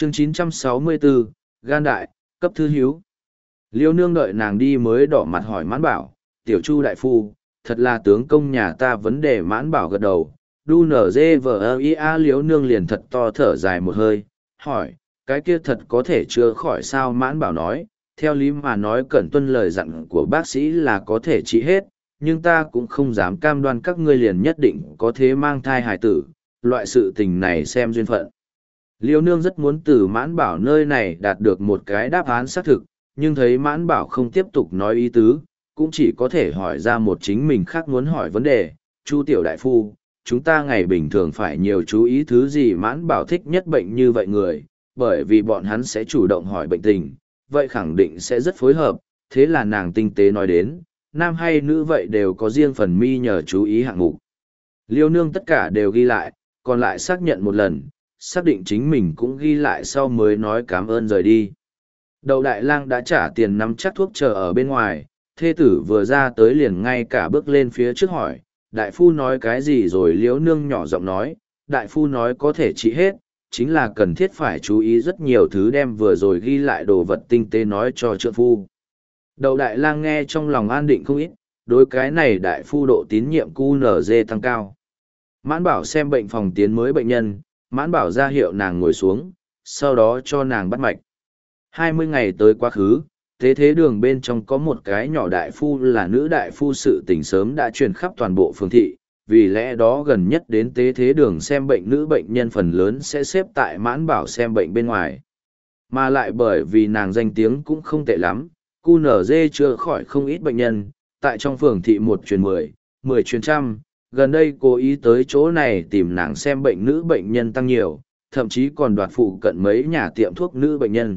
Chương 964, gan đại, cấp thư hiếu. Liêu nương đợi nàng đi mới đỏ mặt hỏi Mãn Bảo, tiểu Chu đại phu, thật là tướng công nhà ta vấn đề. Mãn Bảo gật đầu, đu nở dê vờ ia. Liêu nương liền thật to thở dài một hơi, hỏi, cái kia thật có thể chữa khỏi sao? Mãn Bảo nói, theo lý mà nói cần tuân lời dặn của bác sĩ là có thể trị hết, nhưng ta cũng không dám cam đoan các ngươi liền nhất định có thể mang thai hài tử, loại sự tình này xem duyên phận. Liêu nương rất muốn từ Mãn Bảo nơi này đạt được một cái đáp án xác thực, nhưng thấy Mãn Bảo không tiếp tục nói ý tứ, cũng chỉ có thể hỏi ra một chính mình khác muốn hỏi vấn đề. Chu tiểu đại phu, chúng ta ngày bình thường phải nhiều chú ý thứ gì? Mãn Bảo thích nhất bệnh như vậy người, bởi vì bọn hắn sẽ chủ động hỏi bệnh tình, vậy khẳng định sẽ rất phối hợp. Thế là nàng tinh tế nói đến, nam hay nữ vậy đều có riêng phần mi nhờ chú ý hạng mục. Liêu nương tất cả đều ghi lại, còn lại xác nhận một lần, xác định chính mình cũng ghi lại sau mới nói cảm ơn rời đi. Đậu Đại Lang đã trả tiền nắm chắc thuốc chờ ở bên ngoài, thê tử vừa ra tới liền ngay cả bước lên phía trước hỏi, đại phu nói cái gì rồi? Liễu nương nhỏ giọng nói, đại phu nói có thể trị hết, chính là cần thiết phải chú ý rất nhiều thứ, đem vừa rồi ghi lại đồ vật tinh tế nói cho trượng phu. Đậu Đại Lang nghe trong lòng an định không ít, đối cái này đại phu độ tín nhiệm QNZ tăng cao. Mãn Bảo xem bệnh phòng tiến mới bệnh nhân, Mãn Bảo ra hiệu nàng ngồi xuống, sau đó cho nàng bắt mạch. 20 ngày tới quá khứ, tế thế đường bên trong có một cái nhỏ đại phu là nữ đại phu, sự tình sớm đã truyền khắp toàn bộ phường thị, vì lẽ đó gần nhất đến tế thế đường xem bệnh nữ bệnh nhân phần lớn sẽ xếp tại Mãn Bảo xem bệnh bên ngoài. Mà lại bởi vì nàng danh tiếng cũng không tệ lắm, QNZ chữa khỏi không ít bệnh nhân, tại trong phường thị 1 truyền 10, 10 truyền trăm. Gần đây cố ý tới chỗ này tìm nàng xem bệnh nữ bệnh nhân tăng nhiều, thậm chí còn đoạt phụ cận mấy nhà tiệm thuốc nữ bệnh nhân.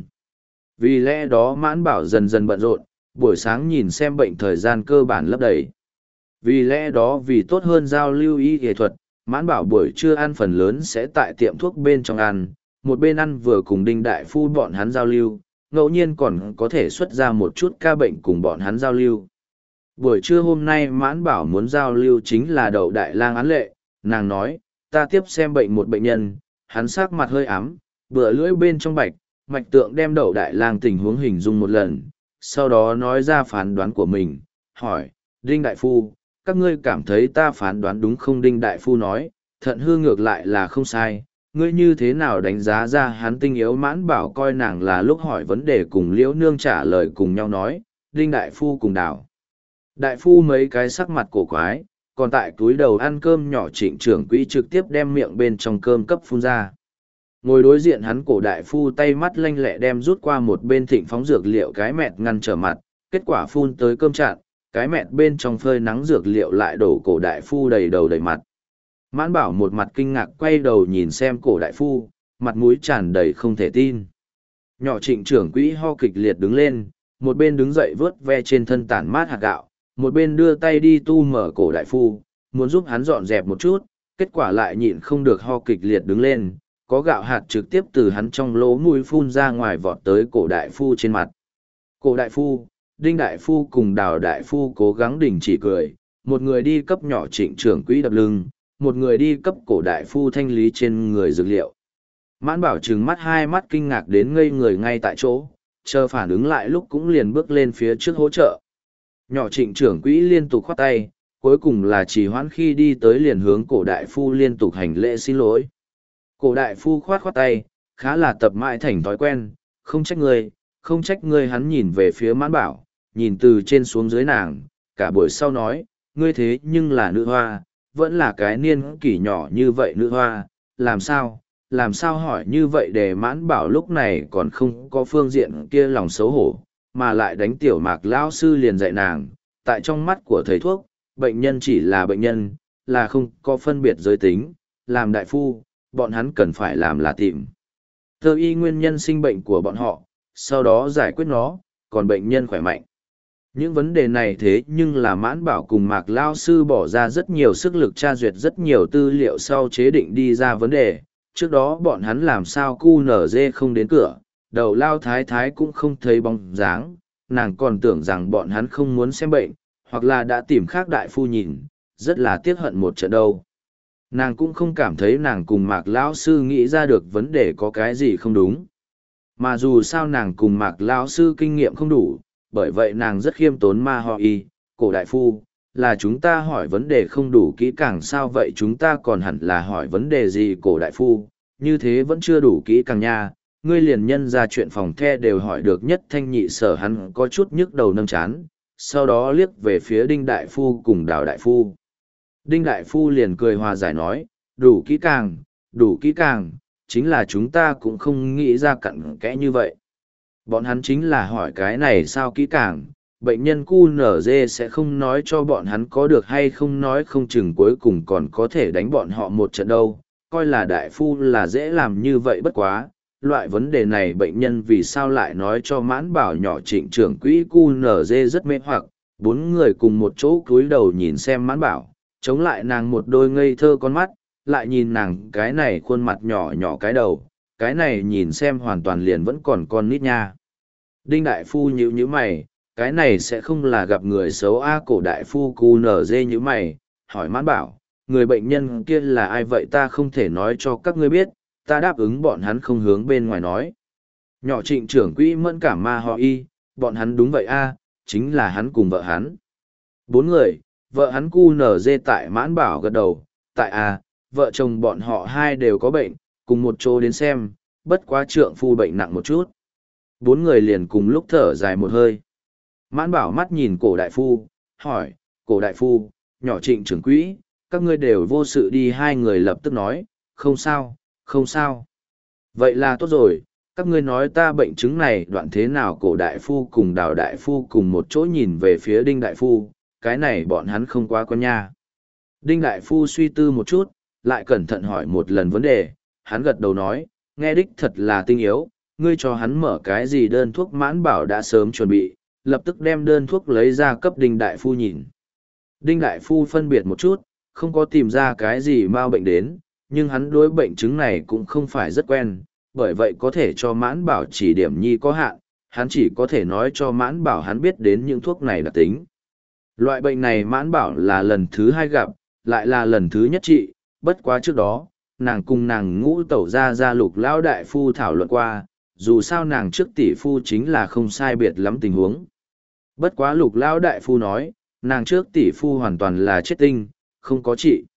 Vì lẽ đó Mãn Bảo dần dần bận rộn, buổi sáng nhìn xem bệnh thời gian cơ bản lấp đầy. Vì lẽ đó vì tốt hơn giao lưu y y thuật, Mãn Bảo buổi trưa ăn phần lớn sẽ tại tiệm thuốc bên trong ăn, một bên ăn vừa cùng Đinh đại phu bọn hắn giao lưu, ngẫu nhiên còn có thể xuất ra một chút ca bệnh cùng bọn hắn giao lưu. Buổi trưa hôm nay Mãn Bảo muốn giao lưu chính là Đậu Đại Lang án lệ, nàng nói, ta tiếp xem bệnh một bệnh nhân, hắn sắc mặt hơi ám, bựa lưỡi bên trong bạch, mạch tượng đem Đậu Đại Lang tình huống hình dung một lần, sau đó nói ra phán đoán của mình, hỏi, Đinh đại phu, các ngươi cảm thấy ta phán đoán đúng không? Đinh đại phu nói, thận hư ngược lại là không sai, ngươi như thế nào đánh giá ra hắn tinh yếu? Mãn Bảo coi nàng là lúc hỏi vấn đề cùng Liễu nương trả lời cùng nhau nói, Đinh đại phu cùng Đào đại phu mấy cái sắc mặt cổ quái, còn tại túi đầu ăn cơm nhỏ Trịnh trưởng quỹ trực tiếp đem miệng bên trong cơm cấp phun ra. Ngồi đối diện hắn cổ đại phu tay mắt lanh lẹ đem rút qua một bên thịnh phóng dược liệu cái mẹt ngăn trở mặt, kết quả phun tới cơm chặn, cái mẹt bên trong phơi nắng dược liệu lại đổ cổ đại phu đầy đầu đầy mặt. Mãn Bảo một mặt kinh ngạc quay đầu nhìn xem cổ đại phu, mặt mũi tràn đầy không thể tin. Nhỏ Trịnh trưởng quỹ ho kịch liệt đứng lên, một bên đứng dậy vớt ve trên thân tản mát hạt gạo, một bên đưa tay đi tu mở cổ đại phu, muốn giúp hắn dọn dẹp một chút, kết quả lại nhịn không được ho kịch liệt đứng lên, có gạo hạt trực tiếp từ hắn trong lỗ mũi phun ra ngoài vọt tới cổ đại phu trên mặt. Cổ đại phu, Đinh đại phu cùng Đào đại phu cố gắng đình chỉ cười, một người đi cấp nhỏ Trịnh trưởng quỹ đập lưng, một người đi cấp cổ đại phu thanh lý trên người dược liệu. Mãn Bảo trừng mắt hai mắt kinh ngạc đến ngây người ngay tại chỗ, chờ phản ứng lại lúc cũng liền bước lên phía trước hỗ trợ. Nhỏ Trịnh trưởng quỹ liên tục khoát tay, cuối cùng là trì hoãn khi đi tới liền hướng cổ đại phu liên tục hành lễ xin lỗi. Cổ đại phu khoát khoát tay, khá là tập mãi thành thói quen, không trách ngươi, không trách ngươi. Hắn nhìn về phía Mãn Bảo, nhìn từ trên xuống dưới nàng, cả buổi sau nói, ngươi thế nhưng là nữ hoa, vẫn là cái niên kỷ nhỏ như vậy nữ hoa, làm sao hỏi như vậy? Để Mãn Bảo lúc này còn không có phương diện kia lòng xấu hổ, mà lại đánh tiểu Mạc lão sư liền dạy nàng, tại trong mắt của thầy thuốc, bệnh nhân chỉ là bệnh nhân, là không có phân biệt giới tính, làm đại phu, bọn hắn cần phải làm là tìm thơ y nguyên nhân sinh bệnh của bọn họ, sau đó giải quyết nó, còn bệnh nhân khỏe mạnh. Những vấn đề này thế nhưng là Mãn Bảo cùng Mạc lão sư bỏ ra rất nhiều sức lực tra duyệt rất nhiều tư liệu sau chế định đi ra vấn đề. Trước đó bọn hắn làm sao QNZ không đến cửa, Đầu lao thái thái cũng không thấy bóng dáng, nàng còn tưởng rằng bọn hắn không muốn xem bệnh, hoặc là đã tìm khác đại phu nhìn, rất là tiếc hận một trận đâu. Nàng cũng không cảm thấy nàng cùng Mạc lão sư nghĩ ra được vấn đề có cái gì không đúng. Mà dù sao nàng cùng Mạc lão sư kinh nghiệm không đủ, bởi vậy nàng rất khiêm tốn ma ho y, cổ đại phu, là chúng ta hỏi vấn đề không đủ kỹ càng sao vậy chúng ta còn hẳn là hỏi vấn đề gì cổ đại phu, như thế vẫn chưa đủ kỹ càng nha, ngươi liền nhân ra chuyện phòng the đều hỏi được nhất thanh nhị sở hắn có chút nhức đầu nâng chán, sau đó liếc về phía Đinh Đại Phu cùng Đào Đại Phu. Đinh Đại Phu liền cười hòa giải nói, đủ kỹ càng, chính là chúng ta cũng không nghĩ ra cặn kẽ như vậy. Bọn hắn chính là hỏi cái này sao kỹ càng, bệnh nhân QNZ sẽ không nói cho bọn hắn có được hay không nói không chừng cuối cùng còn có thể đánh bọn họ một trận đâu, coi là đại phu là dễ làm như vậy bất quá. Loại vấn đề này bệnh nhân vì sao lại nói cho mãn bảo nhỏ trịnh trưởng quỹ QNZ rất mê hoặc, bốn người cùng một chỗ cúi đầu nhìn xem mãn bảo, chống lại nàng một đôi ngây thơ con mắt, lại nhìn nàng cái này khuôn mặt nhỏ nhỏ cái đầu, cái này nhìn xem hoàn toàn liền vẫn còn con nít nha. Đinh đại phu nhíu mày, cái này sẽ không là gặp người xấu a cổ đại phu QNZ nhíu mày, hỏi mãn bảo, người bệnh nhân kia là ai vậy ta không thể nói cho các ngươi biết, ta đáp ứng bọn hắn không hướng bên ngoài nói. Nhỏ trịnh trưởng quỹ mẫn cảm ma họ y, bọn hắn đúng vậy a, chính là hắn cùng vợ hắn. Bốn người, vợ hắn QNZ tại mãn bảo gật đầu, tại a, vợ chồng bọn họ hai đều có bệnh, cùng một chỗ đến xem, bất quá trượng phu bệnh nặng một chút. Bốn người liền cùng lúc thở dài một hơi. Mãn bảo mắt nhìn cổ đại phu, hỏi, cổ đại phu, nhỏ trịnh trưởng quỹ, các ngươi đều vô sự đi hai người lập tức nói, không sao, không sao. Vậy là tốt rồi, các ngươi nói ta bệnh chứng này đoạn thế nào cổ đại phu cùng Đào đại phu cùng một chỗ nhìn về phía Đinh đại phu, cái này bọn hắn không quá con nha. Đinh đại phu suy tư một chút, lại cẩn thận hỏi một lần vấn đề, hắn gật đầu nói, nghe đích thật là tinh yếu, ngươi cho hắn mở cái gì đơn thuốc mãn bảo đã sớm chuẩn bị, lập tức đem đơn thuốc lấy ra cấp Đinh đại phu nhìn. Đinh đại phu phân biệt một chút, không có tìm ra cái gì mau bệnh đến, nhưng hắn đối bệnh chứng này cũng không phải rất quen, bởi vậy có thể cho mãn bảo chỉ điểm nhi có hạn, hắn chỉ có thể nói cho mãn bảo hắn biết đến những thuốc này đặc tính. Loại bệnh này mãn bảo là lần thứ hai gặp, lại là lần thứ nhất trị, bất quá trước đó, nàng cùng nàng ngũ tẩu ra Lục lão đại phu thảo luận qua, dù sao nàng trước tỷ phu chính là không sai biệt lắm tình huống. Bất quá Lục lão đại phu nói, nàng trước tỷ phu hoàn toàn là chết tinh, không có trị.